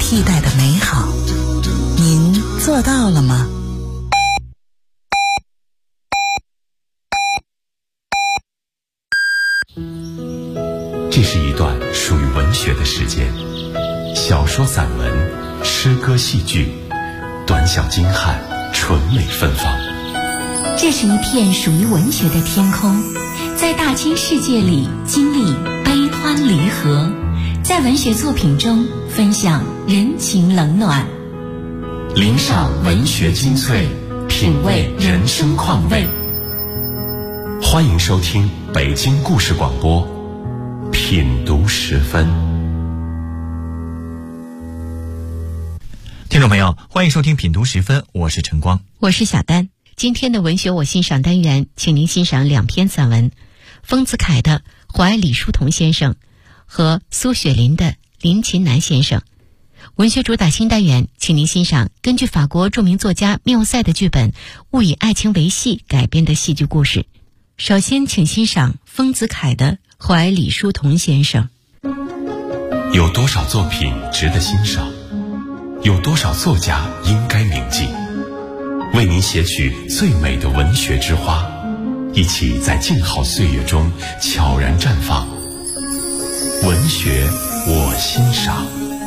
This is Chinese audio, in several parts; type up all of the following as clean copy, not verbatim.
替代的美好，您做到了吗？ 这是一段属于文学的时间，小说、散文、诗歌、戏剧，短小精悍，纯美芬芳。 这是一片属于文学的天空，在大千世界里经历悲欢离合，在文学作品中分享人情冷暖， 领赏文学精粹，品味人生况味。欢迎收听北京故事广播品读时分。 听众朋友，欢迎收听品读时分，我是晨光， 我是小丹。今天的文学我欣赏单元，请您欣赏两篇散文，丰子恺的《怀李叔同先生》和苏雪林的《林琴南先生》。文学主打新单元，请您欣赏根据法国著名作家缪塞的剧本《误以爱情为戏》改编的戏剧故事。首先请欣赏丰子恺的《怀李叔同先生》。 有多少作品值得欣赏？有多少作家应该铭记？为您写取最美的文学之花，一起在静好岁月中悄然绽放。文学我欣赏。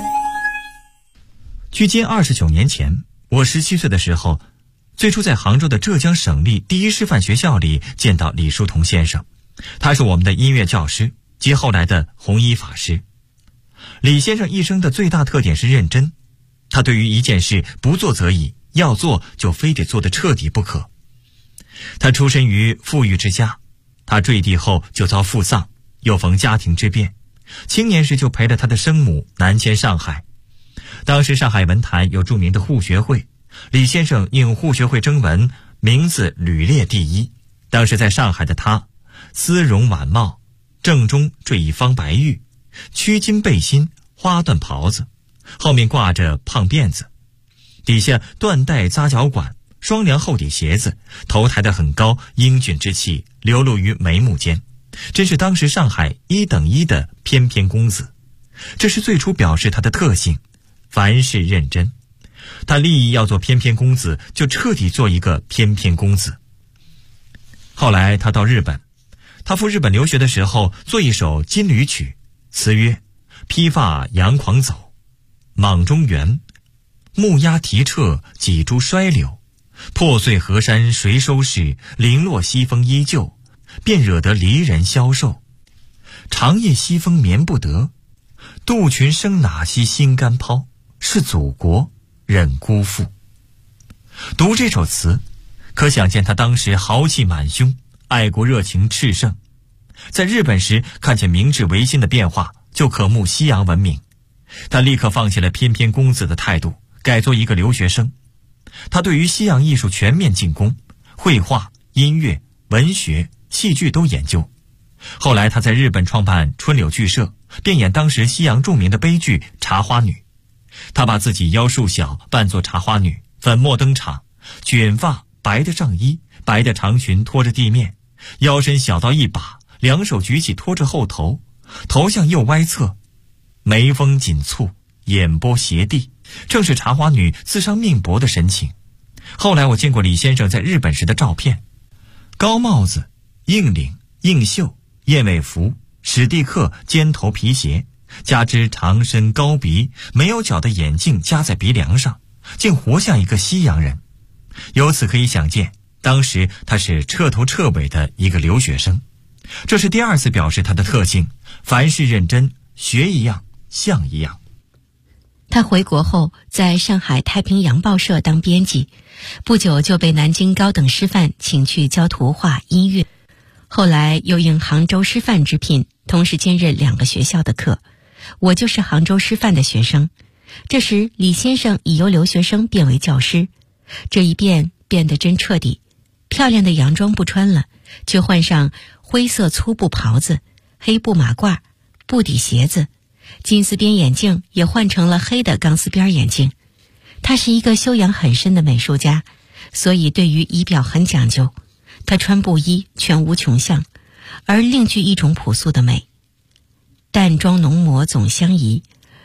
距今29年前，我17岁的时候，最初在杭州的浙江省立第一师范学校里见到李叔同先生，他是我们的音乐教师及后来的弘一法师。李先生一生的最大特点是认真，他对于一件事不做则已，要做就非得做得彻底不可。他出身于富裕之家，他坠地后就遭父丧，又逢家庭之变，青年时就陪着他的生母南迁上海。当时上海文坛有著名的沪学会，李先生应沪学会征文，名字屡列第一。当时在上海的他，丝绒晚帽，正中缀一方白玉，曲襟背心，花缎袍子，后面挂着胖辫子，底下缎带扎脚管，双凉厚底鞋子，头抬得很高，英俊之气流露于眉目间，真是当时上海1等1的翩翩公子。这是最初表示他的特性，凡事认真。他立意要做翩翩公子，就彻底做一个翩翩公子。后来他到日本，他赴日本留学的时候，做一首金缕曲，词曰：披发扬狂走，莽中原，木鸦啼彻，几株衰柳，破碎河山谁收拾？零落西风依旧，便惹得离人消瘦。长夜西风眠不得，杜群生哪息心肝抛？是祖国忍辜负。读这首词，可想见他当时豪气满胸，爱国热情炽盛。在日本时看见明治维新的变化，就渴慕西洋文明。他立刻放弃了翩翩公子的态度，改做一个留学生。他对于西洋艺术全面进攻，绘画、音乐、文学、戏剧都研究。后来他在日本创办春柳剧社，便演当时西洋著名的悲剧《茶花女》。他把自己腰束小，扮作茶花女，粉墨登场，卷发，白的上衣，白的长裙拖着地面，腰身小到一把，两手举起拖着后头，头向右歪侧，眉峰紧蹙，眼波斜地，正是茶花女自伤命薄的神情。后来我见过李先生在日本时的照片，高帽子，硬领，硬袖，燕尾服，史蒂克尖头皮鞋，加之长身高鼻，没有角的眼镜夹在鼻梁上，竟活像一个西洋人。由此可以想见，当时他是彻头彻尾的一个留学生。这是第二次表示他的特性，凡事认真，学一样像一样。 他回国后在上海太平洋报社当编辑，不久就被南京高等师范请去教图画、音乐，后来又应杭州师范之聘，同时兼任2个学校的课。我就是杭州师范的学生。这时李先生已由留学生变为教师，这一变得真彻底。漂亮的洋装不穿了，却换上灰色粗布袍子、黑布马褂、布底鞋子，金丝边眼镜也换成了黑的钢丝边眼镜。他是一个修养很深的美术家，所以对于仪表很讲究。他穿布衣全无穷相，而另具一种朴素的美。淡妆浓抹总相宜，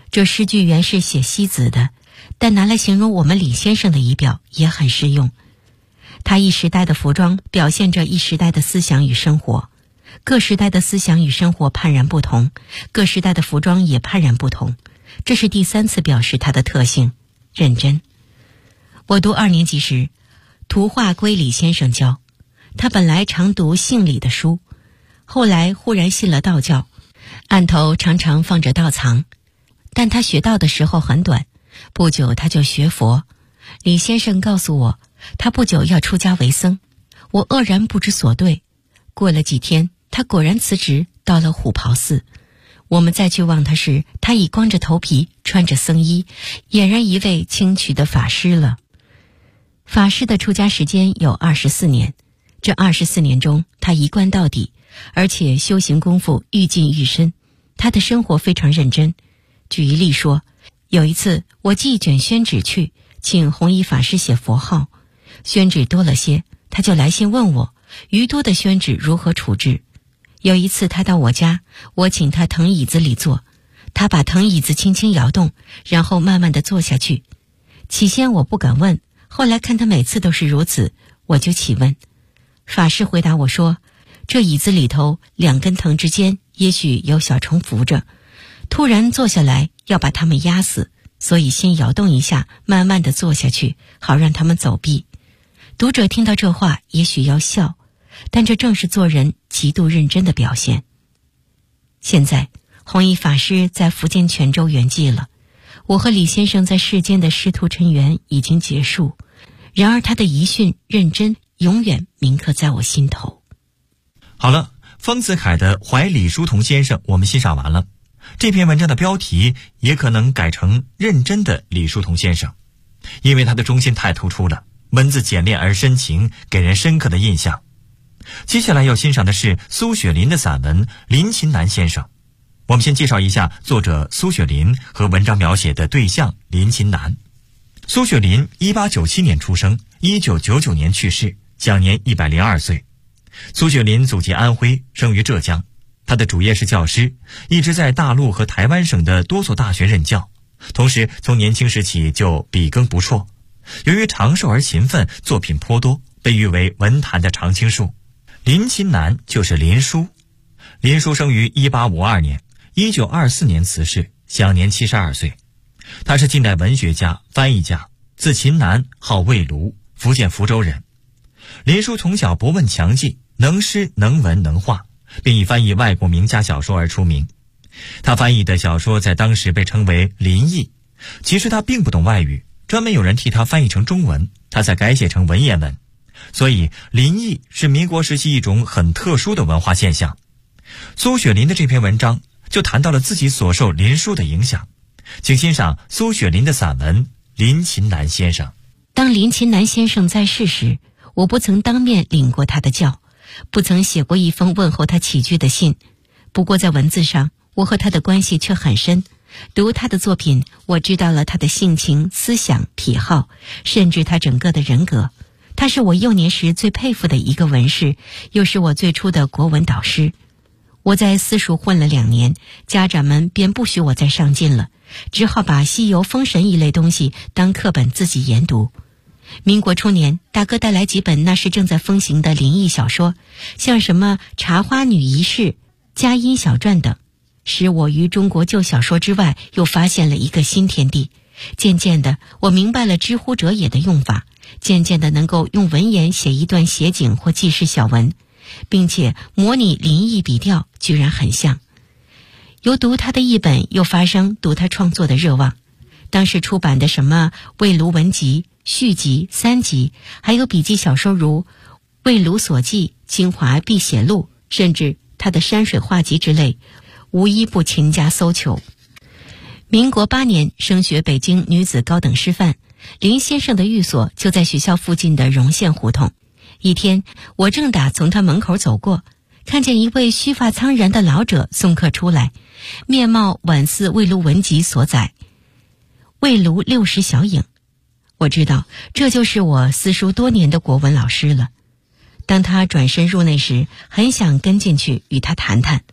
这诗句原是写西子的，但拿来形容我们李先生的仪表也很适用。他一时代的服装表现着一时代的思想与生活，各时代的思想与生活判然不同，各时代的服装也判然不同，这是第3次表示他的特性，认真。我读2年级时，图画归李先生教，他本来常读姓李的书，后来忽然信了道教，案头常常放着道藏，但他学道的时候很短，不久他就学佛。李先生告诉我，他不久要出家为僧，我愕然不知所对。过了几天，他果然辞职到了虎跑寺。我们再去望他时，他已光着头皮，穿着僧衣，俨然一位清渠的法师了。法师的出家时间有24年，这24年中，他一贯到底，而且修行功夫愈进愈深。他的生活非常认真。举一例说，有一次我寄卷宣纸去，请弘一法师写佛号，宣纸多了些，他就来信问我余多的宣纸如何处置。有一次他到我家，我请他藤椅子里坐，他把藤椅子轻轻摇动，然后慢慢地坐下去。起先我不敢问，后来看他每次都是如此，我就起问。法师回答我说，这椅子里头2根藤之间也许有小虫伏着，突然坐下来要把它们压死，所以先摇动一下，慢慢地坐下去，好让它们走避。读者听到这话也许要笑，但这正是做人极度认真的表现。现在弘一法师在福建泉州圆寂了，我和李先生在世间的师徒尘缘已经结束，然而他的遗训认真永远铭刻在我心头。 好了，丰子恺的《怀李叔同先生》我们欣赏完了。这篇文章的标题也可能改成认真的李叔同先生，因为他的中心太突出了，文字简练而深情，给人深刻的印象。接下来要欣赏的是苏雪林的散文《林琴南先生》。我们先介绍一下作者苏雪林和文章描写的对象林琴南。苏雪林1897年出生，1999年去世，享年102岁。苏雪林祖籍安徽，生于浙江。他的主业是教师，一直在大陆和台湾省的多所大学任教，同时从年轻时起就笔耕不辍。由于长寿而勤奋，作品颇多，被誉为文坛的常青树。林琴南就是林叔。林叔生于1852年，1924年辞世，享年72岁。他是近代文学家、翻译家，字琴南，号魏庐，福建福州人。林叔从小博闻强记，能诗能文能画，并以翻译外国名家小说而出名。他翻译的小说在当时被称为林译，其实他并不懂外语，专门有人替他翻译成中文，他才改写成文言文。所以林译是民国时期一种很特殊的文化现象。苏雪林的这篇文章就谈到了自己所受林叔的影响。请欣赏苏雪林的散文《林琴南先生》。 当林琴南先生在世时，我不曾当面领过他的教，不曾写过一封问候他起居的信。不过在文字上，我和他的关系却很深。读他的作品，我知道了他的性情、思想、癖好，甚至他整个的人格。他是我幼年时最佩服的一个文士，又是我最初的国文导师。我在私塾混了2年，家长们便不许我再上进了，只好把西游、封神一类东西当课本自己研读。民国初年，大哥带来几本那时正在风行的灵异小说，像什么《茶花女一事》《佳音小传》等，使我于中国旧小说之外又发现了一个新天地。渐渐的，我明白了知乎者也的用法，渐渐的能够用文言写一段写景或纪实小文，并且模拟林译笔调居然很像。由读他的译本又发生读他创作的热望。当时出版的什么魏庐文集、续集、3集，还有笔记小说如魏庐所记、清华避写录，甚至他的山水画集之类，无一不勤加搜求。民国8年升学北京女子高等师范，林先生的寓所就在学校附近的荣县胡同。一天，我正打从他门口走过，看见一位须发苍然的老者送客出来，面貌宛似魏庐文集所载魏庐60小影。我知道这就是我私塾多年的国文老师了。当他转身入内时，很想跟进去与他谈谈。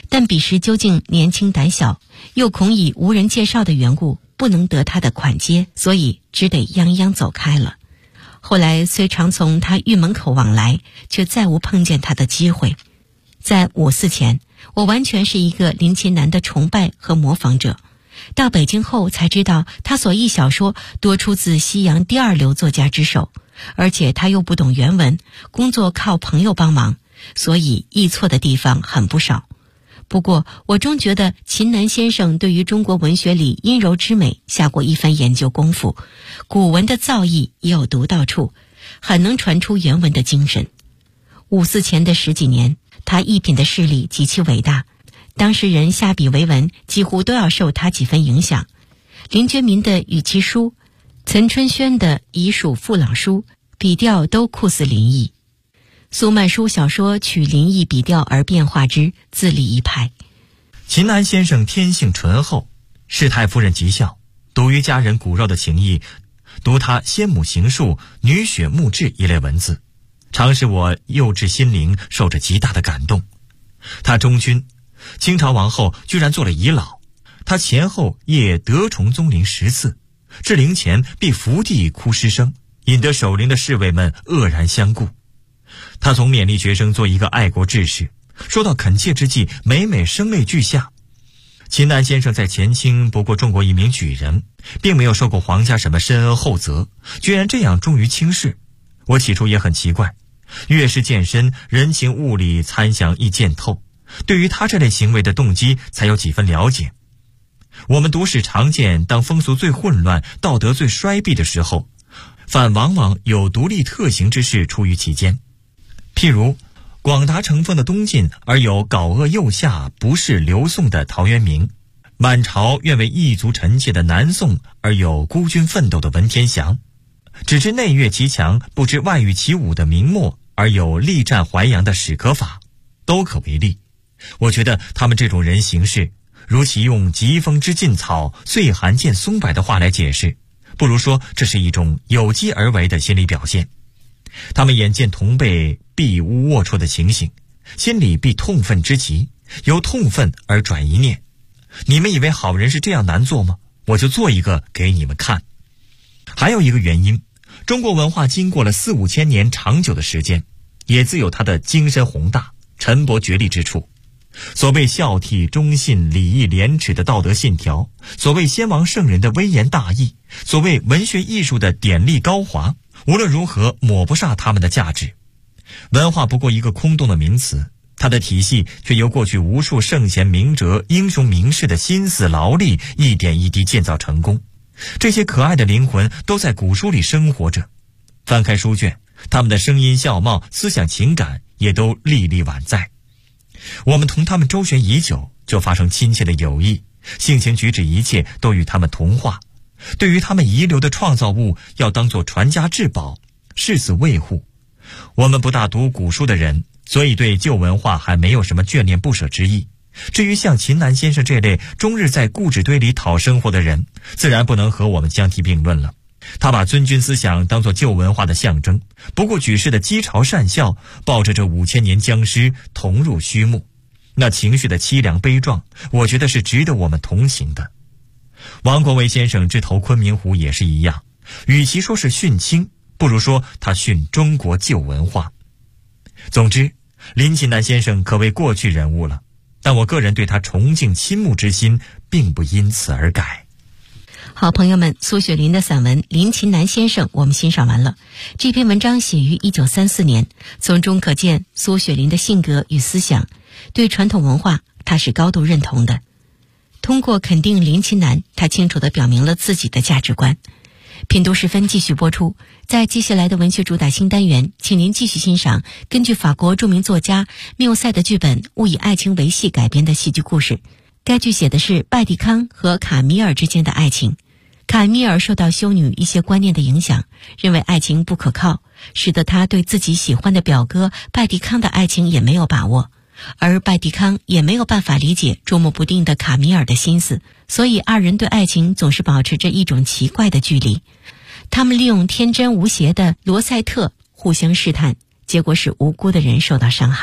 但彼时究竟年轻胆小，又恐以无人介绍的缘故不能得他的款接，所以只得泱泱走开了。后来虽常从他狱门口往来，却再无碰见他的机会。在54前，我完全是一个林琴南的崇拜和模仿者。到北京后才知道，他所译小说多出自西洋第二流作家之手，而且他又不懂原文，工作靠朋友帮忙，所以译错的地方很不少。不过我终觉得秦南先生对于中国文学里阴柔之美下过一番研究功夫，古文的造诣也有独到处，很能传出原文的精神。54前的10几年，他译品的势力极其伟大，当时人下笔为文几乎都要受他几分影响。林觉民的《与其书》，岑春轩的《遗属父老书》，笔调都酷似林毅。苏曼殊小说取林毅笔调而变化之，自立一派。 秦南先生天性醇厚，世太夫人极孝，笃于家人骨肉的情谊，读他先母行述、女雪墓志一类文字，常使我幼稚心灵受着极大的感动。他忠君，清朝王后居然做了遗老，他前后谒德崇宗陵10次，至陵前必伏地哭失声，引得守陵的侍卫们愕然相顾。他从勉励学生做一个爱国志士，说到恳切之际，每每声泪俱下。秦南先生在前清不过中国一名举人，并没有受过皇家什么深恩厚泽，居然这样忠于清室。我起初也很奇怪，越是见深，人情物理参详亦见透，对于他这类行为的动机才有几分了解。我们读史常见，当风俗最混乱、道德最衰敝的时候，反往往有独立特行之事出于其间。譬如广达成风的东晋而有槁恶右下不是刘宋的陶渊明，满朝愿为异族臣妾的南宋而有孤军奋斗的文天祥，只知内岳其强不知外御其武的明末而有力战淮阳的史可法，都可为例。我觉得他们这种人行事，如其用疾风知劲草，岁寒见松柏的话来解释，不如说这是一种有机而为的心理表现。他们眼见同辈必无龌龊的情形，心里必痛愤之极，由痛愤而转一念，你们以为好人是这样难做吗？我就做一个给你们看。还有一个原因，中国文化经过了4、5千年长久的时间，也自有它的精深宏大、沉薄绝力之处。所谓孝悌忠信礼义廉耻的道德信条，所谓先王圣人的微言大义，所谓文学艺术的典丽高华，无论如何抹不煞他们的价值。文化不过一个空洞的名词，它的体系却由过去无数圣贤明哲、英雄名士的心思劳力一点一滴建造成功。这些可爱的灵魂都在古书里生活着，翻开书卷，他们的声音笑貌、思想情感也都历历宛在。我们同他们周旋已久，就发生亲切的友谊，性情举止一切都与他们同化。对于他们遗留的创造物，要当作传家至宝，誓死维护。我们不大读古书的人，所以对旧文化还没有什么眷恋不舍之意。至于像秦南先生这类终日在故纸堆里讨生活的人，自然不能和我们相提并论了。他把尊君思想当作旧文化的象征，不顾举世的讥嘲善笑，抱着这5000年僵尸同入虚墓，那情绪的凄凉悲壮，我觉得是值得我们同情的。王国维先生之投昆明湖也是一样，与其说是殉清，不如说他殉中国旧文化。总之，林琴南先生可谓过去人物了，但我个人对他崇敬倾慕之心并不因此而改。 好朋友们，苏雪林的散文《林琴南先生》我们欣赏完了。这篇文章写于1934年，从中可见苏雪林的性格与思想，对传统文化他是高度认同的。通过肯定林琴南，他清楚地表明了自己的价值观。品读时分继续播出，在接下来的文学主打新单元，请您继续欣赏根据法国著名作家缪塞的剧本《误以爱情为戏》改编的戏剧故事。该剧写的是拜蒂康和卡米尔之间的爱情。卡米尔受到修女一些观念的影响，认为爱情不可靠，使得他对自己喜欢的表哥拜蒂康的爱情也没有把握，而拜蒂康也没有办法理解捉摸不定的卡米尔的心思，所以二人对爱情总是保持着一种奇怪的距离。他们利用天真无邪的罗塞特互相试探，结果使无辜的人受到伤害。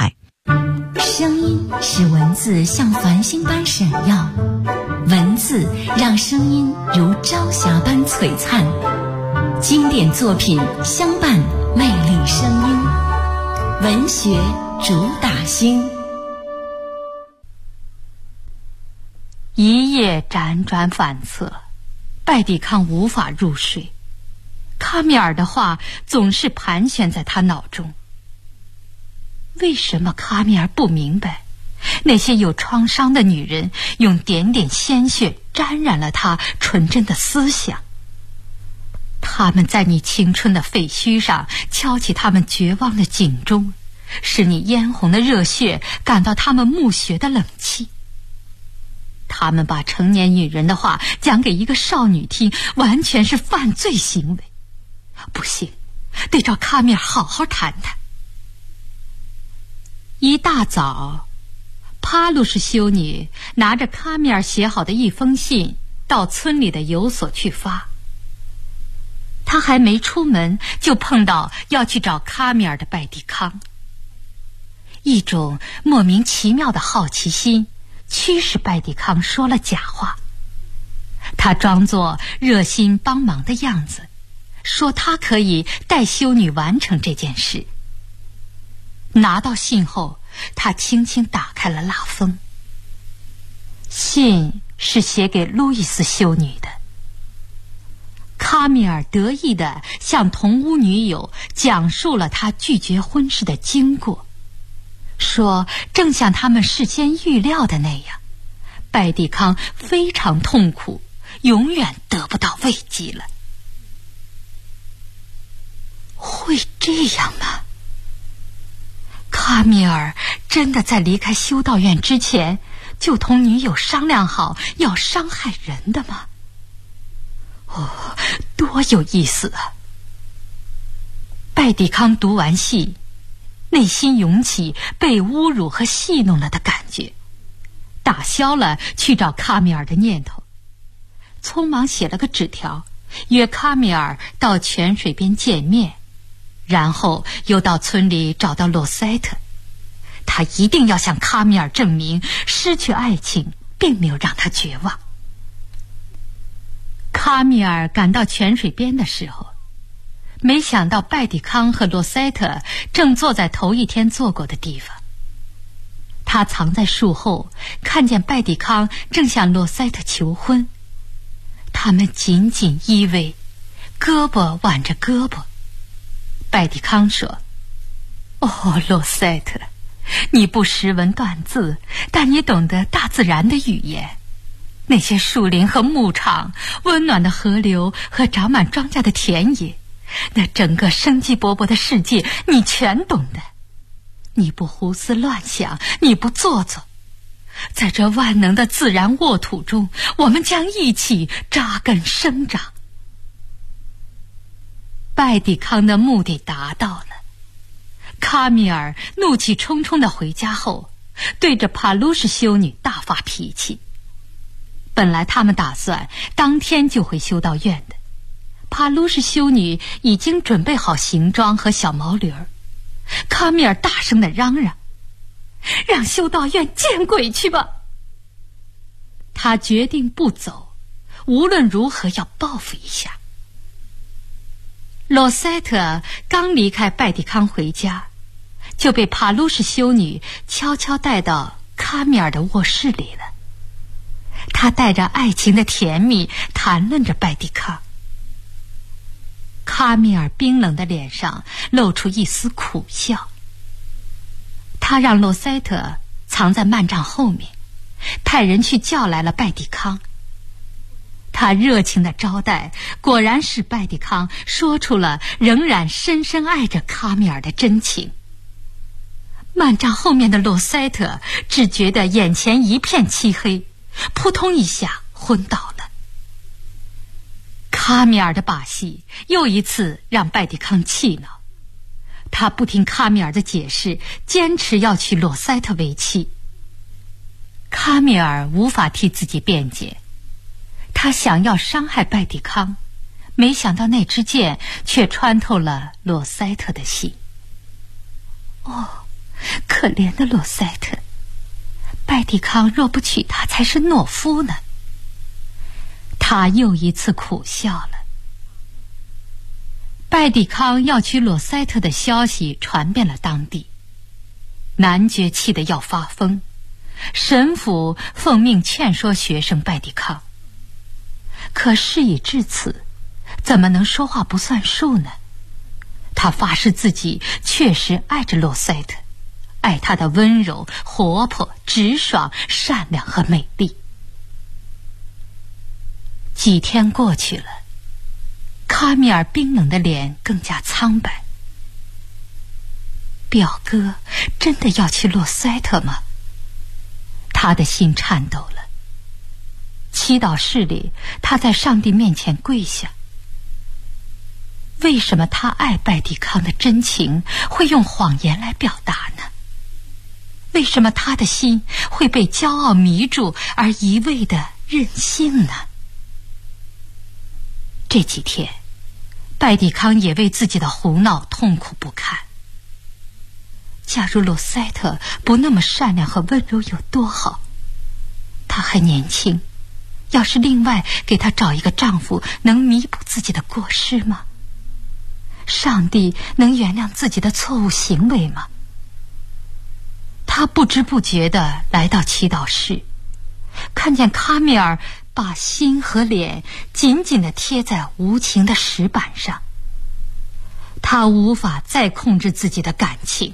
声音使文字像繁星般闪耀，文字让声音如朝霞般璀璨。经典作品相伴魅力声音，文学主打星。 一夜辗转反侧，拜迪康无法入睡。卡米尔的话总是盘旋在他脑中。为什么卡米尔不明白，那些有创伤的女人用点点鲜血沾染了他纯真的思想？他们在你青春的废墟上敲起他们绝望的警钟，使你嫣红的热血感到他们墓穴的冷气。他们把成年女人的话讲给一个少女听，完全是犯罪行为。不行，得找卡米尔好好谈谈。一大早，帕鲁什修女拿着卡米尔写好的一封信到村里的邮所去发。他还没出门，就碰到要去找卡米尔的拜迪康。一种莫名其妙的好奇心驱使拜迪康说了假话。他装作热心帮忙的样子，说他可以带修女完成这件事。拿到信后，他轻轻打开了蜡封。信是写给路易斯修女的。卡米尔得意地向同屋女友讲述了他拒绝婚事的经过，说正像他们事先预料的那样，拜迪康非常痛苦，永远得不到慰藉了。会这样吗？卡米尔真的在离开修道院之前就同女友商量好要伤害人的吗？哦，多有意思啊！拜迪康读完信，内心涌起被侮辱和戏弄了的感觉，打消了去找卡米尔的念头。匆忙写了个纸条，约卡米尔到泉水边见面，然后又到村里找到洛塞特。他一定要向卡米尔证明，失去爱情并没有让他绝望。卡米尔赶到泉水边的时候，没想到拜迪康和洛塞特正坐在头一天坐过的地方。他藏在树后，看见拜迪康正向洛塞特求婚。他们紧紧依偎，胳膊挽着胳膊。拜迪康说：“哦，洛塞特，你不识文断字，但你懂得大自然的语言。那些树林和牧场，温暖的河流和长满庄稼的田野，那整个生机勃勃的世界，你全懂的。你不胡思乱想，你不做作。在这万能的自然沃土中，我们将一起扎根生长。”拜迪康的目的达到了。卡米尔怒气冲冲地回家后，对着帕鲁什修女大发脾气。本来他们打算当天就回修道院的，帕鲁什修女已经准备好行装和小毛驴儿。卡米尔大声地嚷嚷：“让修道院见鬼去吧！”他决定不走，无论如何要报复一下。洛塞特刚离开拜迪康回家，就被帕鲁什修女悄悄带到卡米尔的卧室里了。他带着爱情的甜蜜谈论着拜迪康。卡米尔冰冷的脸上露出一丝苦笑。他让洛塞特藏在幔帐后面，派人去叫来了拜迪康。他热情的招待果然使拜迪康说出了仍然深深爱着卡米尔的真情。幔帐后面的洛塞特只觉得眼前一片漆黑，扑通一下昏倒了。卡米尔的把戏又一次让拜迪康气恼，他不听卡米尔的解释，坚持要娶洛塞特为妻。卡米尔无法替自己辩解，他想要伤害拜迪康，没想到那支箭却穿透了洛塞特的心。哦， 可怜的罗塞特，拜蒂康若不娶她才是懦夫呢。他又一次苦笑了。拜蒂康要娶罗塞特的消息传遍了当地，男爵气得要发疯，神父奉命劝说学生拜蒂康。可事已至此，怎么能说话不算数呢？他发誓自己确实爱着罗塞特，爱她的温柔、活泼、直爽、善良和美丽。几天过去了，卡米尔冰冷的脸更加苍白。表哥真的要娶洛塞特吗？他的心颤抖了。祈祷室里，他在上帝面前跪下。为什么他爱拜蒂康的真情会用谎言来表达呢？为什么他的心会被骄傲迷住而一味的任性呢？这几天，拜蒂康也为自己的胡闹痛苦不堪。假如罗塞特不那么善良和温柔有多好？她还年轻，要是另外给她找一个丈夫，能弥补自己的过失吗？上帝能原谅自己的错误行为吗？他不知不觉地来到祈祷室，看见卡米尔把心和脸紧紧地贴在无情的石板上。他无法再控制自己的感情。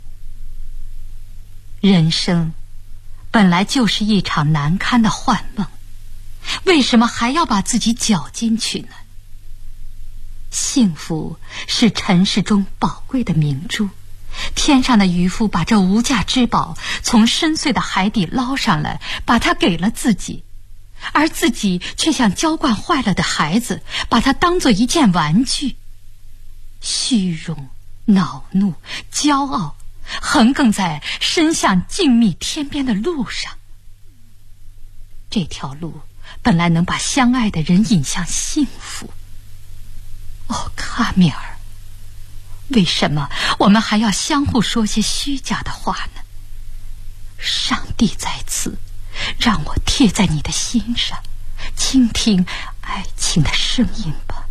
人生本来就是一场难堪的幻梦，为什么还要把自己搅进去呢？幸福是尘世中宝贵的明珠，天上的渔夫把这无价之宝从深邃的海底捞上来，把它给了自己，而自己却像娇惯坏了的孩子，把它当作一件玩具。虚荣、恼怒、骄傲横亘在伸向静谧天边的路上。这条路本来能把相爱的人引向幸福。哦，卡米尔，为什么我们还要相互说些虚假的话呢？上帝在此，让我贴在你的心上，倾听爱情的声音吧。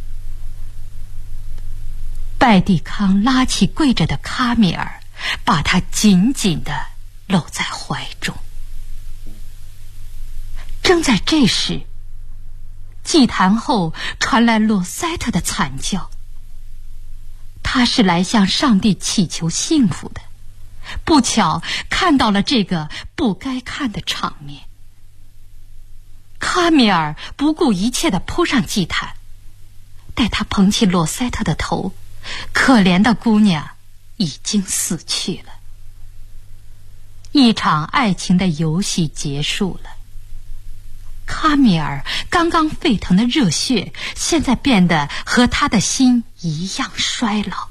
拜蒂康拉起跪着的卡米尔，把他紧紧地搂在怀中。正在这时，祭坛后传来洛塞特的惨叫。他是来向上帝祈求幸福的，不巧看到了这个不该看的场面。卡米尔不顾一切地扑上祭坛，待他捧起洛塞特的头，可怜的姑娘已经死去了。一场爱情的游戏结束了。卡米尔刚刚沸腾的热血，现在变得和他的心一样衰老。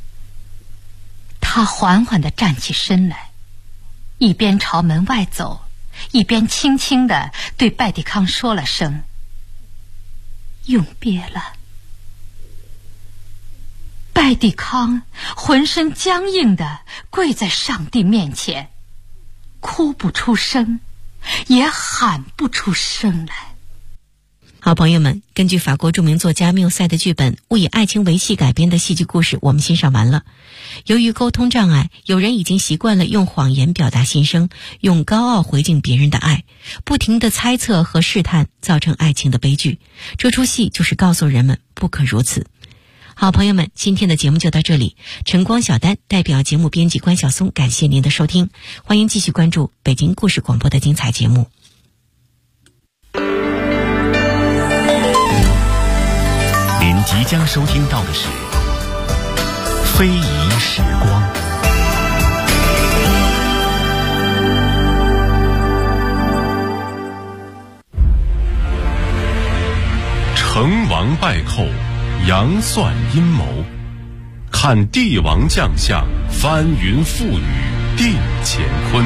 他缓缓地站起身来，一边朝门外走，一边轻轻地对拜蒂康说了声永别了。拜蒂康浑身僵硬地跪在上帝面前，哭不出声，也喊不出声来。 好朋友们，根据法国著名作家缪塞的剧本《误以爱情为戏》改编的戏剧故事我们欣赏完了。由于沟通障碍，有人已经习惯了用谎言表达心声，用高傲回敬别人的爱，不停地猜测和试探，造成爱情的悲剧。这出戏就是告诉人们不可如此。好朋友们，今天的节目就到这里。晨光小丹代表节目编辑关晓松，感谢您的收听，欢迎继续关注北京故事广播的精彩节目。 您即将收听到的是非遗时光。成王败寇，杨算阴谋，看帝王将相，翻云覆雨定乾坤。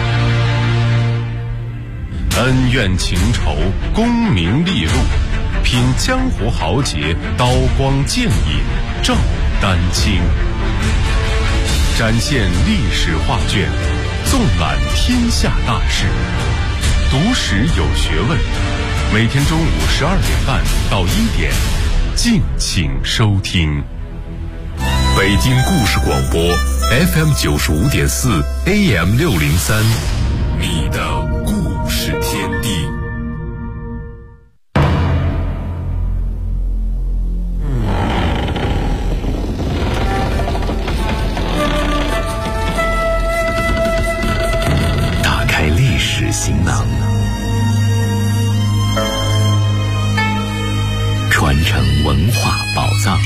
恩怨情仇，功名利禄，品江湖豪杰，刀光剑影照丹青。 展现历史画卷，纵览天下大事，读史有学问。每天中午12点半到1点，敬请收听。北京故事广播 FM 95.4 AM 603，你的故事天地。 打开历史行囊，传承文化宝藏。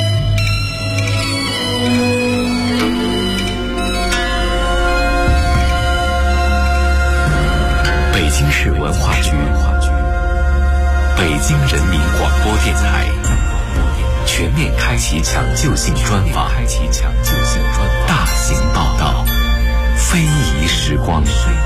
北京市文化局、北京人民广播电台全面开启抢救性专访，大型报道，非遗时光。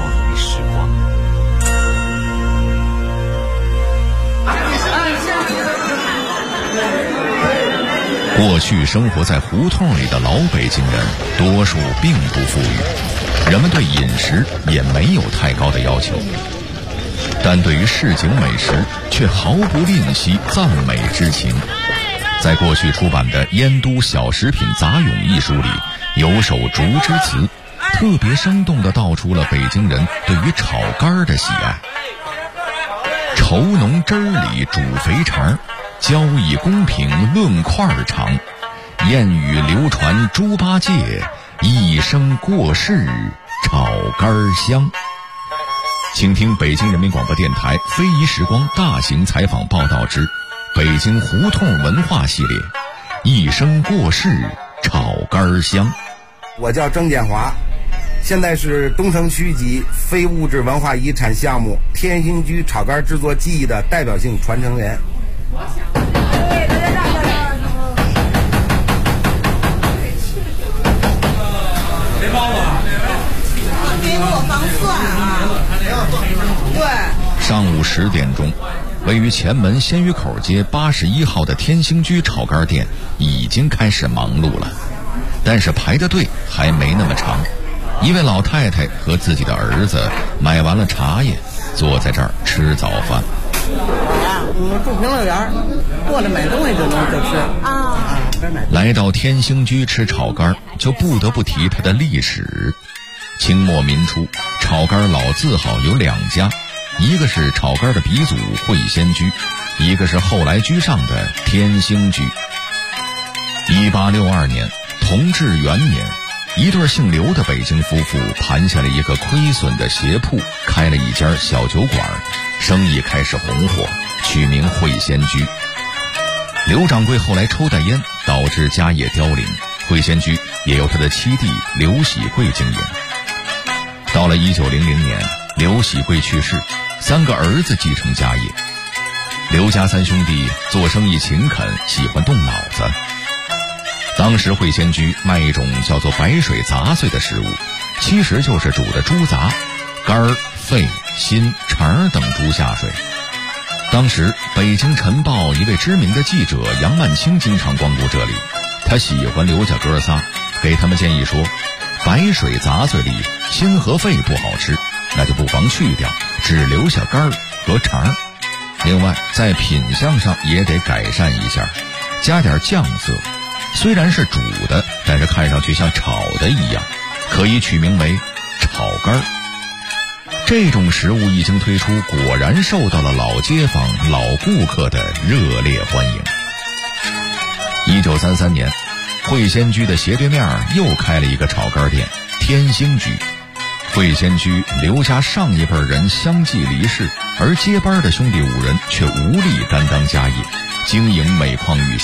过去生活在胡同里的老北京人，多数并不富裕，人们对饮食也没有太高的要求，但对于市井美食却毫不吝惜赞美之情。在过去出版的《燕都小食品杂咏》一书里，有首竹枝词，特别生动地道出了北京人对于炒肝的喜爱。稠浓汁儿里煮肥肠，交易公平论块长，谚语流传猪八戒，一生过世炒肝香。请听北京人民广播电台非遗时光大型采访报道之北京胡同文化系列，一生过世炒肝香。 我叫郑建华，现在是东城区级非物质文化遗产项目天兴居炒肝制作技艺的代表性传承人。 谁包啊？给我防蒜啊！对。 上午10点钟，位于前门鲜鱼口街81号的天兴居炒肝店已经开始忙碌了，但是排的队还没那么长。一位老太太和自己的儿子买完了茶叶，坐在这儿吃早饭。 我们住平乐园，过来买东西就吃啊。 来到天兴居吃炒肝，就不得不提它的历史。清末民初，炒肝老字号有2家，一个是炒肝的鼻祖会仙居，一个是后来居上的天兴居。1862年，同治元年，一对姓刘的北京夫妇盘下了一个亏损的鞋铺，开了一家小酒馆，生意开始红火，取名会仙居。刘掌柜后来抽大烟，导致家业凋零，会仙居也由他的妻弟刘喜贵经营。到了1900年，刘喜贵去世，3个儿子继承家业。刘家3兄弟做生意勤恳，喜欢动脑子。当时会仙居卖一种叫做白水杂碎的食物，其实就是煮的猪杂，肝、肺、心、肠等猪下水。当时北京晨报一位知名的记者杨曼青经常光顾这里，他喜欢刘家哥仨，给他们建议说，白水杂碎里心和肺不好吃，那就不妨去掉，只留下肝和肠。另外在品相上也得改善一下，加点酱色，虽然是煮的，但是看上去像炒的一样，可以取名为炒肝。这种食物一经推出，果然受到了老街坊、老顾客的热烈欢迎。1933年，会仙居的斜对面又开了一个炒肝店，天兴居。会仙居刘家上一辈人相继离世，而接班的兄弟5人却无力担当家业，经营每况愈下。